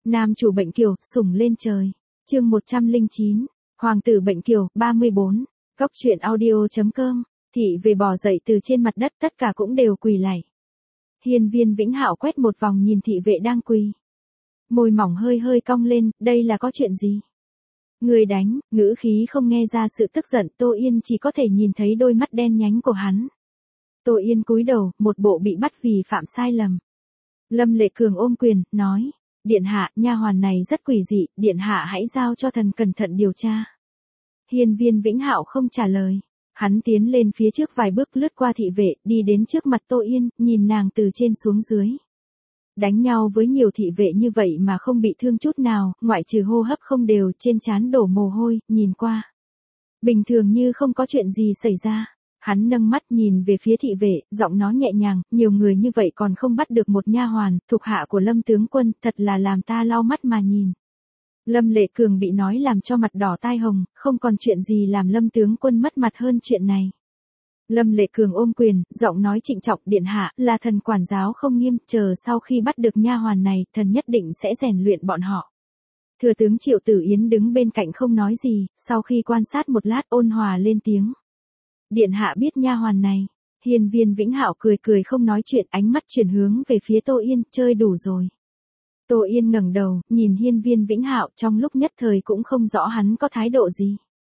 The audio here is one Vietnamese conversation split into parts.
Nam chủ bệnh kiều, sủng lên trời. Chương 109. Hoàng tử bệnh kiều, 34. Góc truyện audio.com. Thị về bò dậy từ trên mặt đất, tất cả cũng đều quỳ lạy. Hiên Viên Vĩnh Hạo quét một vòng nhìn thị vệ đang quỳ. Môi mỏng hơi hơi cong lên, đây là có chuyện gì? Người đánh, ngữ khí không nghe ra sự tức giận, Tô Yên chỉ có thể nhìn thấy đôi mắt đen nhánh của hắn. Tô Yên cúi đầu, một bộ bị bắt vì phạm sai lầm. Lâm Lệ Cường ôm quyền, nói, điện hạ, nha hoàn này rất quỷ dị, điện hạ hãy giao cho thần cẩn thận điều tra. Hiên Viên Vĩnh Hạo không trả lời. Hắn tiến lên phía trước vài bước, lướt qua thị vệ, đi đến trước mặt Tô Yên, nhìn nàng từ trên xuống dưới. Đánh nhau với nhiều thị vệ như vậy mà không bị thương chút nào, ngoại trừ hô hấp không đều, trên trán đổ mồ hôi, nhìn qua. Bình thường như không có chuyện gì xảy ra. Hắn nâng mắt nhìn về phía thị vệ, giọng nói nhẹ nhàng, nhiều người như vậy còn không bắt được một nha hoàn, thuộc hạ của Lâm tướng quân, thật là làm ta lau mắt mà nhìn. Lâm Lệ Cường bị nói làm cho mặt đỏ tai hồng, không còn chuyện gì làm Lâm tướng quân mất mặt hơn chuyện này. Lâm Lệ Cường ôm quyền, giọng nói trịnh trọng, điện hạ, là thần quản giáo không nghiêm, chờ sau khi bắt được nha hoàn này, thần nhất định sẽ rèn luyện bọn họ. Thừa tướng Triệu Tử Yến đứng bên cạnh không nói gì, sau khi quan sát một lát ôn hòa lên tiếng. Điện hạ biết nha hoàn này. Hiên Viên Vĩnh Hạo cười cười không nói chuyện, ánh mắt chuyển hướng về phía Tô Yên, chơi đủ rồi. Tô Yên ngẩng đầu, nhìn Hiên Viên Vĩnh Hạo, trong lúc nhất thời cũng không rõ hắn có thái độ gì.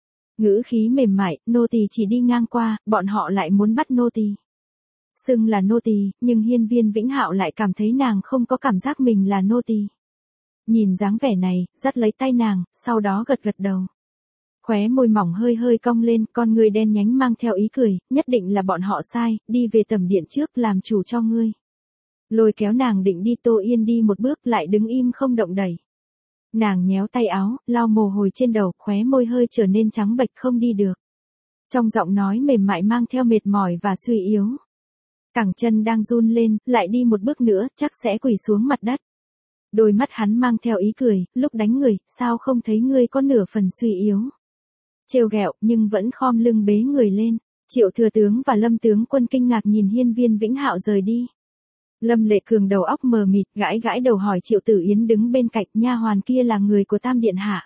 Ngữ khí mềm mại, nô tỳ chỉ đi ngang qua, bọn họ lại muốn bắt nô tỳ. Xưng là nô tỳ, nhưng Hiên Viên Vĩnh Hạo lại cảm thấy nàng không có cảm giác mình là nô tỳ. Nhìn dáng vẻ này, dắt lấy tay nàng, sau đó gật gật đầu. Khóe môi mỏng hơi hơi cong lên, con người đen nhánh mang theo ý cười, nhất định là bọn họ sai, đi về tầm điện trước làm chủ cho ngươi. Lôi kéo nàng định đi, Tô Yên đi một bước lại đứng im không động đẩy. Nàng nhéo tay áo, lau mồ hôi trên đầu, khóe môi hơi trở nên trắng bệch không đi được. Trong giọng nói mềm mại mang theo mệt mỏi và suy yếu. Cẳng chân đang run lên, lại đi một bước nữa, chắc sẽ quỳ xuống mặt đất. Đôi mắt hắn mang theo ý cười, lúc đánh người, sao không thấy ngươi có nửa phần suy yếu. Trêu ghẹo, nhưng vẫn khom lưng bế người lên. Triệu thừa tướng và Lâm tướng quân kinh ngạc nhìn Hiên Viên Vĩnh Hạo rời đi. Lâm Lệ Cường đầu óc mờ mịt, gãi gãi đầu hỏi Triệu Tử Yến đứng bên cạnh, nha hoàn kia là người của Tam điện hạ.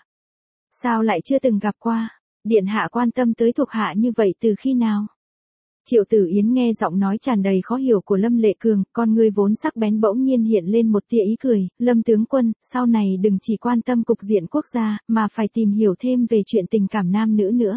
Sao lại chưa từng gặp qua? Điện hạ quan tâm tới thuộc hạ như vậy từ khi nào? Triệu Tử Yến nghe giọng nói tràn đầy khó hiểu của Lâm Lệ Cường, con người vốn sắc bén bỗng nhiên hiện lên một tia ý cười, Lâm tướng quân, sau này đừng chỉ quan tâm cục diện quốc gia, mà phải tìm hiểu thêm về chuyện tình cảm nam nữ nữa.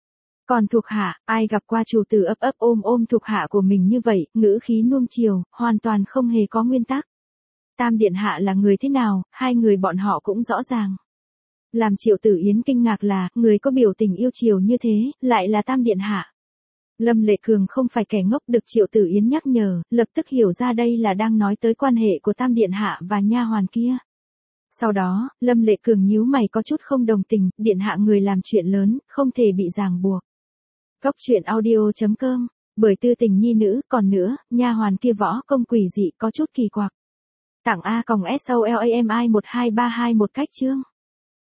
Còn thuộc hạ, ai gặp qua chủ tử ấp ấp ôm ôm thuộc hạ của mình như vậy, ngữ khí nuông chiều, hoàn toàn không hề có nguyên tắc. Tam điện hạ là người thế nào, hai người bọn họ cũng rõ ràng. Làm Triệu Tử Yến kinh ngạc là, người có biểu tình yêu chiều như thế, lại là Tam điện hạ. Lâm Lệ Cường không phải kẻ ngốc, được Triệu Tử Yến nhắc nhở, lập tức hiểu ra đây là đang nói tới quan hệ của Tam điện hạ và nha hoàn kia. Sau đó, Lâm Lệ Cường nhíu mày có chút không đồng tình, điện hạ người làm chuyện lớn, không thể bị ràng buộc. Góc truyện audio.com, bởi tư tình nhi nữ, còn nữa, nha hoàn kia võ công quỷ dị có chút kỳ quặc. Tặng A-SOLAMI 12321 cách chương.